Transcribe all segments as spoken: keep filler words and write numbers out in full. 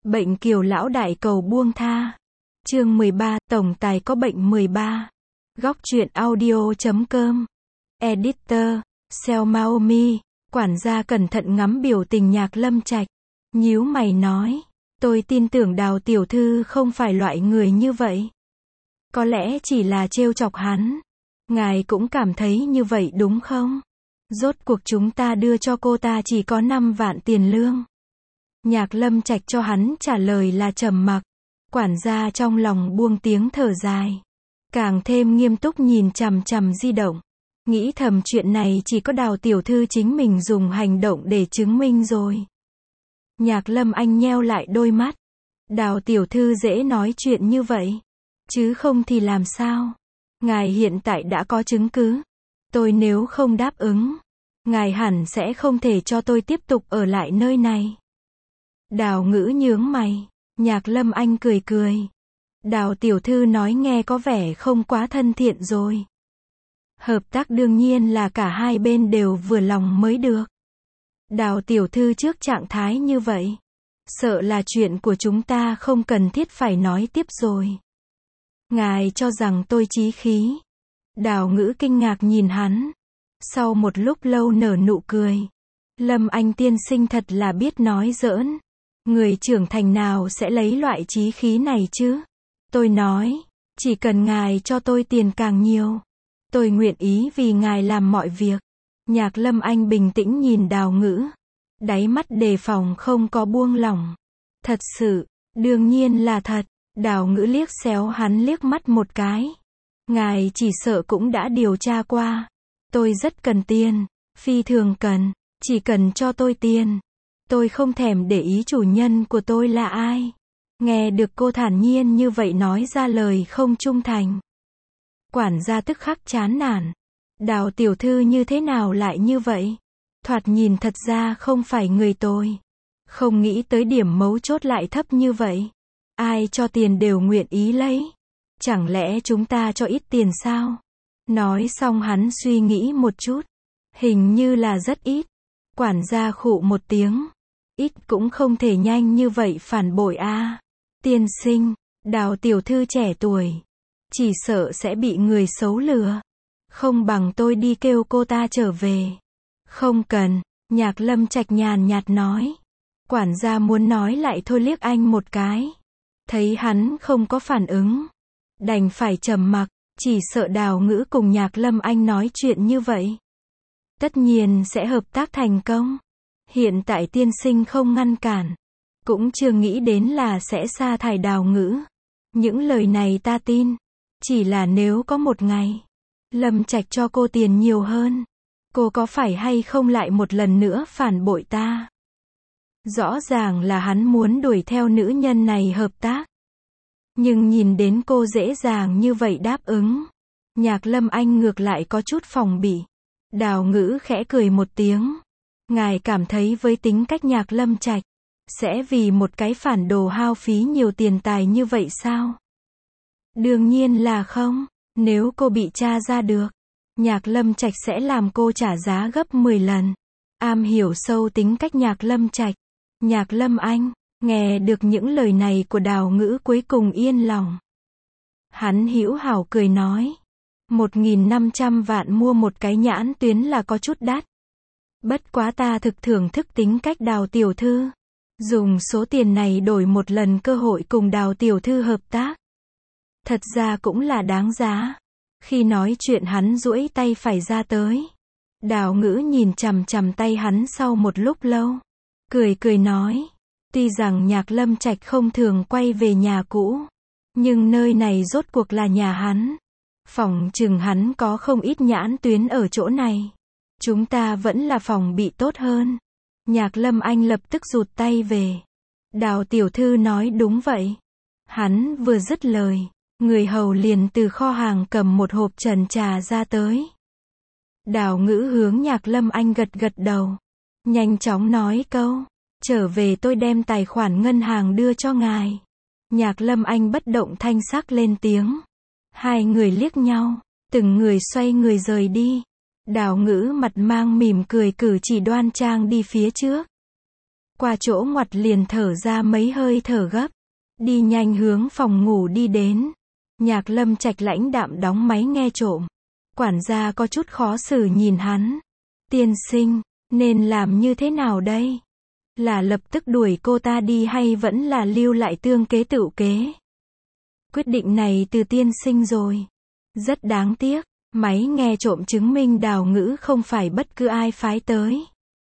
Bệnh Kiều lão đại cầu buông tha. Chương mười ba, tổng tài có bệnh mười ba. Góc truyện audio chấm com. Editor, Seo Maomi. Quản gia cẩn thận ngắm biểu tình Nhạc Lâm Trạch. Nhíu mày nói, tôi tin tưởng Đào tiểu thư không phải loại người như vậy. Có lẽ chỉ là trêu chọc hắn. Ngài cũng cảm thấy như vậy đúng không? Rốt cuộc chúng ta đưa cho cô ta chỉ có năm vạn tiền lương. Nhạc Lâm Trạch cho hắn trả lời là trầm mặc. Quản gia trong lòng buông tiếng thở dài. Càng thêm nghiêm túc nhìn chằm chằm di động. Nghĩ thầm chuyện này chỉ có Đào tiểu thư chính mình dùng hành động để chứng minh rồi. Nhạc Lâm Anh nheo lại đôi mắt. Đào tiểu thư dễ nói chuyện như vậy. Chứ không thì làm sao? Ngài hiện tại đã có chứng cứ. Tôi nếu không đáp ứng, ngài hẳn sẽ không thể cho tôi tiếp tục ở lại nơi này. Đào Ngữ nhướng mày. Nhạc Lâm Anh cười cười. Đào tiểu thư nói nghe có vẻ không quá thân thiện rồi. Hợp tác đương nhiên là cả hai bên đều vừa lòng mới được. Đào tiểu thư trước trạng thái như vậy, sợ là chuyện của chúng ta không cần thiết phải nói tiếp rồi. Ngài cho rằng tôi chí khí? Đào Ngữ kinh ngạc nhìn hắn. Sau một lúc lâu nở nụ cười. Lâm Anh tiên sinh thật là biết nói giỡn. Người trưởng thành nào sẽ lấy loại chí khí này chứ? Tôi nói, chỉ cần ngài cho tôi tiền càng nhiều, tôi nguyện ý vì ngài làm mọi việc. Nhạc Lâm Anh bình tĩnh nhìn Đào Ngữ. Đáy mắt đề phòng không có buông lỏng. Thật sự, đương nhiên là thật. Đào Ngữ liếc xéo hắn liếc mắt một cái. Ngài chỉ sợ cũng đã điều tra qua. Tôi rất cần tiền, phi thường cần, chỉ cần cho tôi tiền. Tôi không thèm để ý chủ nhân của tôi là ai. Nghe được cô thản nhiên như vậy nói ra lời không trung thành. Quản gia tức khắc chán nản. Đào tiểu thư như thế nào lại như vậy? Thoạt nhìn thật ra không phải người tôi. Không nghĩ tới điểm mấu chốt lại thấp như vậy. Ai cho tiền đều nguyện ý lấy. Chẳng lẽ chúng ta cho ít tiền sao? Nói xong hắn suy nghĩ một chút. Hình như là rất ít. Quản gia khụ một tiếng. Ít cũng không thể nhanh như vậy phản bội a. À. Tiên sinh, Đào tiểu thư trẻ tuổi. Chỉ sợ sẽ bị người xấu lừa. Không bằng tôi đi kêu cô ta trở về. Không cần, Nhạc Lâm Trạch nhàn nhạt nói. Quản gia muốn nói lại thôi liếc anh một cái. Thấy hắn không có phản ứng. Đành phải trầm mặc, chỉ sợ Đào Ngữ cùng Nhạc Lâm Anh nói chuyện như vậy. Tất nhiên sẽ hợp tác thành công. Hiện tại tiên sinh không ngăn cản. Cũng chưa nghĩ đến là sẽ sa thải Đào Ngữ. Những lời này ta tin. Chỉ là nếu có một ngày, Lâm Trạch cho cô tiền nhiều hơn, cô có phải hay không lại một lần nữa phản bội ta? Rõ ràng là hắn muốn đuổi theo nữ nhân này hợp tác. Nhưng nhìn đến cô dễ dàng như vậy đáp ứng. Nhạc Lâm Anh ngược lại có chút phòng bị. Đào Ngữ khẽ cười một tiếng. Ngài cảm thấy với tính cách Nhạc Lâm Trạch, sẽ vì một cái phản đồ hao phí nhiều tiền tài như vậy sao? Đương nhiên là không. Nếu cô bị tra ra được, Nhạc Lâm Trạch sẽ làm cô trả giá gấp mười lần. Am hiểu sâu tính cách Nhạc Lâm Trạch. Nhạc Lâm Anh, nghe được những lời này của Đào Ngữ cuối cùng yên lòng. Hắn hữu hảo cười nói. Một nghìn năm trăm vạn mua một cái nhãn tuyến là có chút đắt. Bất quá ta thực thưởng thức tính cách Đào tiểu thư. Dùng số tiền này đổi một lần cơ hội cùng Đào tiểu thư hợp tác. Thật ra cũng là đáng giá. Khi nói chuyện hắn duỗi tay phải ra tới. Đào Ngữ nhìn chằm chằm tay hắn sau một lúc lâu. Cười cười nói. Tuy rằng Nhạc Lâm Trạch không thường quay về nhà cũ. Nhưng nơi này rốt cuộc là nhà hắn. Phòng chừng hắn có không ít nhãn tuyến ở chỗ này. Chúng ta vẫn là phòng bị tốt hơn. Nhạc Lâm Anh lập tức rụt tay về. Đào tiểu thư nói đúng vậy. Hắn vừa dứt lời. Người hầu liền từ kho hàng cầm một hộp trần trà ra tới. Đào Ngữ hướng Nhạc Lâm Anh gật gật đầu. Nhanh chóng nói câu. Trở về tôi đem tài khoản ngân hàng đưa cho ngài. Nhạc Lâm Anh bất động thanh sắc lên tiếng. Hai người liếc nhau. Từng người xoay người rời đi. Đào Ngữ mặt mang mỉm cười cử chỉ đoan trang đi phía trước. Qua chỗ ngoặt liền thở ra mấy hơi thở gấp. Đi nhanh hướng phòng ngủ đi đến. Nhạc Lâm Trạch lãnh đạm đóng máy nghe trộm. Quản gia có chút khó xử nhìn hắn. Tiên sinh, nên làm như thế nào đây? Là lập tức đuổi cô ta đi hay vẫn là lưu lại tương kế tựu kế? Quyết định này từ tiên sinh rồi. Rất đáng tiếc, máy nghe trộm chứng minh Đào Ngữ không phải bất cứ ai phái tới.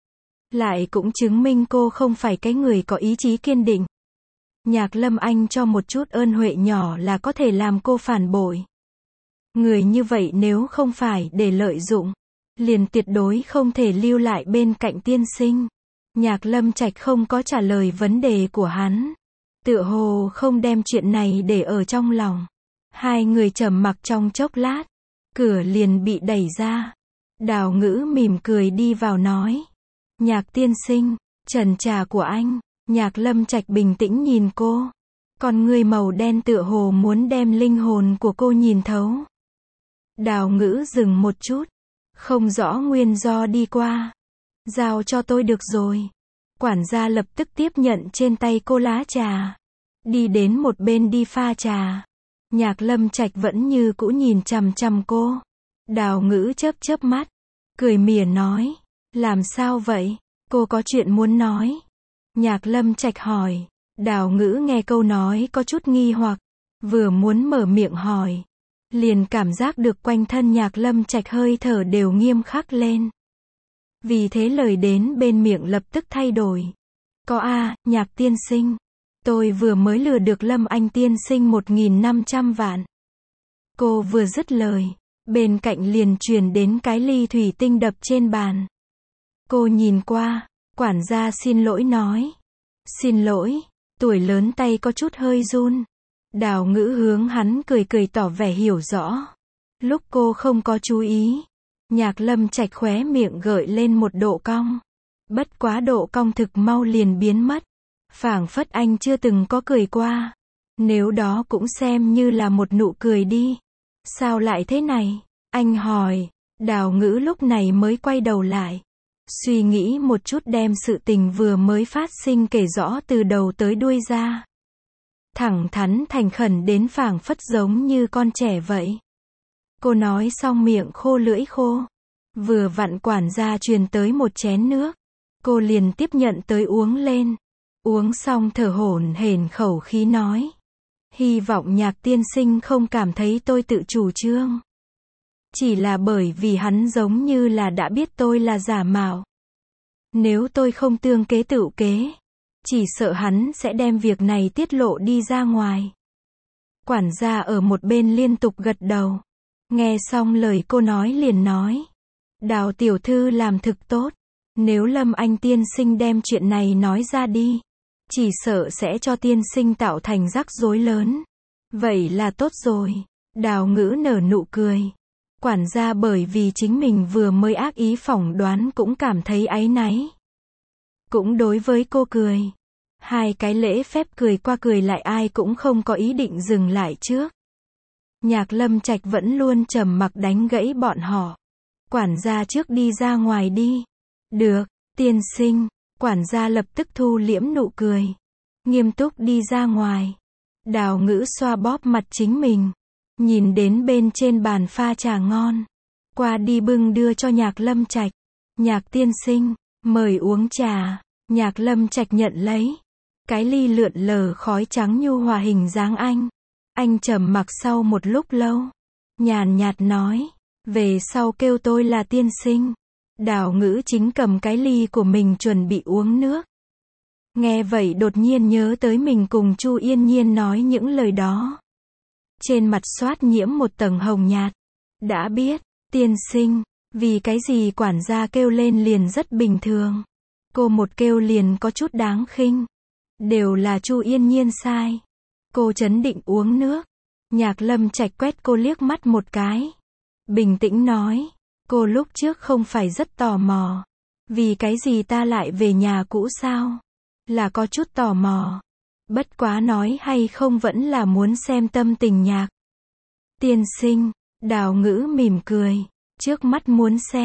Lại cũng chứng minh cô không phải cái người có ý chí kiên định. Nhạc Lâm Anh cho một chút ơn huệ nhỏ là có thể làm cô phản bội. Người như vậy nếu không phải để lợi dụng, liền tuyệt đối không thể lưu lại bên cạnh tiên sinh. Nhạc Lâm Trạch không có trả lời vấn đề của hắn. Tựa hồ không đem chuyện này để ở trong lòng. Hai người trầm mặc trong chốc lát. Cửa liền bị đẩy ra. Đào Ngữ mỉm cười đi vào nói. Nhạc tiên sinh, trần trà của anh. Nhạc Lâm Trạch bình tĩnh nhìn cô. Con người màu đen tựa hồ muốn đem linh hồn của cô nhìn thấu. Đào Ngữ dừng một chút. Không rõ nguyên do đi qua. Giao cho tôi được rồi. Quản gia lập tức tiếp nhận trên tay cô lá trà. Đi đến một bên đi pha trà. Nhạc Lâm Trạch vẫn như cũ nhìn chằm chằm cô. Đào Ngữ chớp chớp mắt. Cười mỉa nói. Làm sao vậy? Cô có chuyện muốn nói. Nhạc Lâm Trạch hỏi. Đào Ngữ nghe câu nói có chút nghi hoặc. Vừa muốn mở miệng hỏi. Liền cảm giác được quanh thân Nhạc Lâm Trạch hơi thở đều nghiêm khắc lên. Vì thế lời đến bên miệng lập tức thay đổi. Có a, Nhạc tiên sinh. Tôi vừa mới lừa được Lâm Anh tiên sinh một nghìn năm trăm vạn. Cô vừa dứt lời. Bên cạnh liền truyền đến cái ly thủy tinh đập trên bàn. Cô nhìn qua. Quản gia xin lỗi nói. Xin lỗi. Tuổi lớn tay có chút hơi run. Đào Ngữ hướng hắn cười cười tỏ vẻ hiểu rõ. Lúc cô không có chú ý. Nhạc Lâm Trạch khóe miệng gợi lên một độ cong. Bất quá độ cong thực mau liền biến mất. Phảng phất anh chưa từng có cười qua. Nếu đó cũng xem như là một nụ cười đi. Sao lại thế này? Anh hỏi. Đào Ngữ lúc này mới quay đầu lại. Suy nghĩ một chút đem sự tình vừa mới phát sinh kể rõ từ đầu tới đuôi ra. Thẳng thắn thành khẩn đến phảng phất giống như con trẻ vậy. Cô nói xong miệng khô lưỡi khô. Vừa vặn quản gia truyền tới một chén nước. Cô liền tiếp nhận tới uống lên. Uống xong thở hổn hển khẩu khí nói. Hy vọng Nhạc tiên sinh không cảm thấy tôi tự chủ trương. Chỉ là bởi vì hắn giống như là đã biết tôi là giả mạo. Nếu tôi không tương kế tựu kế, chỉ sợ hắn sẽ đem việc này tiết lộ đi ra ngoài. Quản gia ở một bên liên tục gật đầu. Nghe xong lời cô nói liền nói. Đào tiểu thư làm thực tốt. Nếu Lâm Anh tiên sinh đem chuyện này nói ra đi, chỉ sợ sẽ cho tiên sinh tạo thành rắc rối lớn. Vậy là tốt rồi. Đào Ngữ nở nụ cười. Quản gia bởi vì chính mình vừa mới ác ý phỏng đoán cũng cảm thấy áy náy. Cũng đối với cô cười. Hai cái lễ phép cười qua cười lại ai cũng không có ý định dừng lại trước. Nhạc Lâm Trạch vẫn luôn trầm mặc đánh gãy bọn họ. Quản gia trước đi ra ngoài đi. Được, tiên sinh. Quản gia lập tức thu liễm nụ cười. Nghiêm túc đi ra ngoài. Đào Ngữ xoa bóp mặt chính mình. Nhìn đến bên trên bàn pha trà ngon. Qua đi bưng đưa cho Nhạc Lâm Trạch. Nhạc tiên sinh, mời uống trà. Nhạc Lâm Trạch nhận lấy. Cái ly lượn lờ khói trắng nhu hòa hình dáng anh. Anh trầm mặc sau một lúc lâu. Nhàn nhạt nói. Về sau kêu tôi là tiên sinh. Đào Ngữ chính cầm cái ly của mình chuẩn bị uống nước. Nghe vậy đột nhiên nhớ tới mình cùng Chu Yên Nhiên nói những lời đó. Trên mặt xoát nhiễm một tầng hồng nhạt. Đã biết, tiên sinh, vì cái gì quản gia kêu lên liền rất bình thường. Cô một kêu liền có chút đáng khinh. Đều là Chu Yên Nhiên sai. Cô trấn định uống nước. Nhạc Lâm Trạch quét cô liếc mắt một cái. Bình tĩnh nói. Cô lúc trước không phải rất tò mò. Vì cái gì ta lại về nhà cũ sao? Là có chút tò mò. Bất quá nói hay không vẫn là muốn xem tâm tình Nhạc tiên sinh. Đào Ngữ mỉm cười. Trước mắt muốn xem.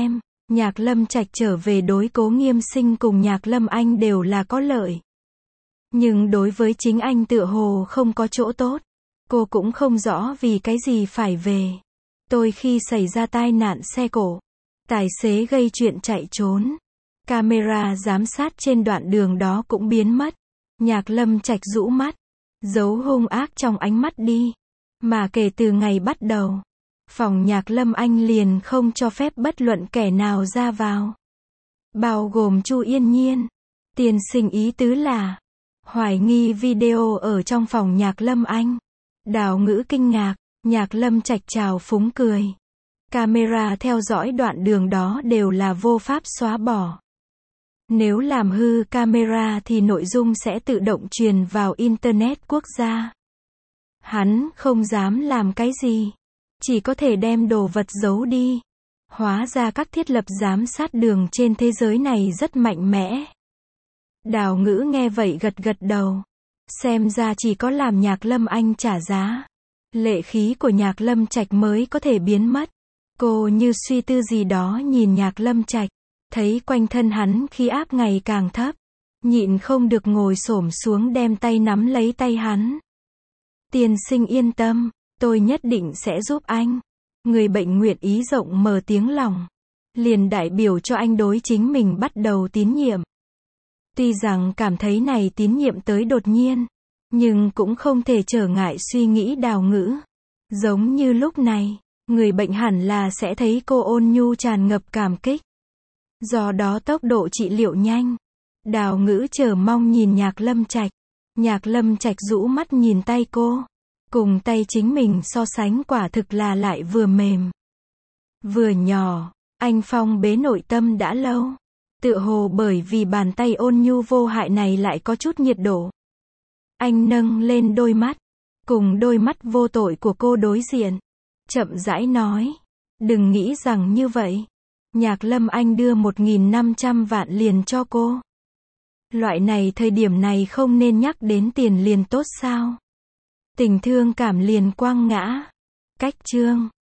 Nhạc Lâm Trạch trở về đối Cố Nghiêm Sinh cùng Nhạc Lâm Anh đều là có lợi. Nhưng đối với chính anh tựa hồ không có chỗ tốt. Cô cũng không rõ vì cái gì phải về. Tôi khi xảy ra tai nạn xe cộ, tài xế gây chuyện chạy trốn. Camera giám sát trên đoạn đường đó cũng biến mất. Nhạc Lâm Trạch rũ mắt, giấu hung ác trong ánh mắt đi. Mà kể từ ngày bắt đầu, phòng Nhạc Lâm Anh liền không cho phép bất luận kẻ nào ra vào. Bao gồm Chu Yên Nhiên. Tiên sinh ý tứ là hoài nghi video ở trong phòng Nhạc Lâm Anh. Đào Ngữ kinh ngạc, Nhạc Lâm Trạch trào phúng cười. Camera theo dõi đoạn đường đó đều là vô pháp xóa bỏ. Nếu làm hư camera thì nội dung sẽ tự động truyền vào Internet quốc gia. Hắn không dám làm cái gì. Chỉ có thể đem đồ vật giấu đi. Hóa ra các thiết lập giám sát đường trên thế giới này rất mạnh mẽ. Đào Ngữ nghe vậy gật gật đầu. Xem ra chỉ có làm Nhạc Lâm Anh trả giá. Lệ khí của Nhạc Lâm Trạch mới có thể biến mất. Cô như suy tư gì đó nhìn Nhạc Lâm Trạch. Thấy quanh thân hắn khí áp ngày càng thấp. Nhịn không được ngồi xổm xuống đem tay nắm lấy tay hắn. Tiên sinh yên tâm, tôi nhất định sẽ giúp anh. Người bệnh nguyện ý rộng mở tiếng lòng. Liền đại biểu cho anh đối chính mình bắt đầu tín nhiệm. Tuy rằng cảm thấy này tín nhiệm tới đột nhiên, nhưng cũng không thể trở ngại suy nghĩ Đào Ngữ. Giống như lúc này, người bệnh hẳn là sẽ thấy cô ôn nhu tràn ngập cảm kích. Do đó tốc độ trị liệu nhanh. Đào Ngữ chờ mong nhìn Nhạc Lâm Trạch. Nhạc Lâm Trạch rũ mắt nhìn tay cô. Cùng tay chính mình so sánh quả thực là lại vừa mềm, vừa nhỏ. Anh phong bế nội tâm đã lâu. Tựa hồ bởi vì bàn tay ôn nhu vô hại này lại có chút nhiệt độ. Anh nâng lên đôi mắt, cùng đôi mắt vô tội của cô đối diện. Chậm rãi nói. Đừng nghĩ rằng như vậy. Nhạc Lâm Anh đưa một nghìn năm trăm vạn liền cho cô. Loại này thời điểm này không nên nhắc đến tiền liền tốt sao? Tình thương cảm liền quăng ngã. Cách chương